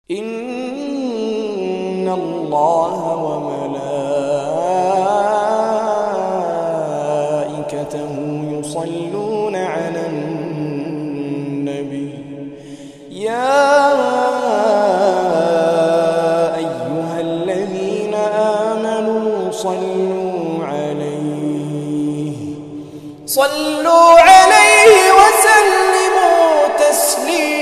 إن الله وملائكته يصلون على النبي يا أيها الذين آمنوا صلوا عليه وسلموا تسليما.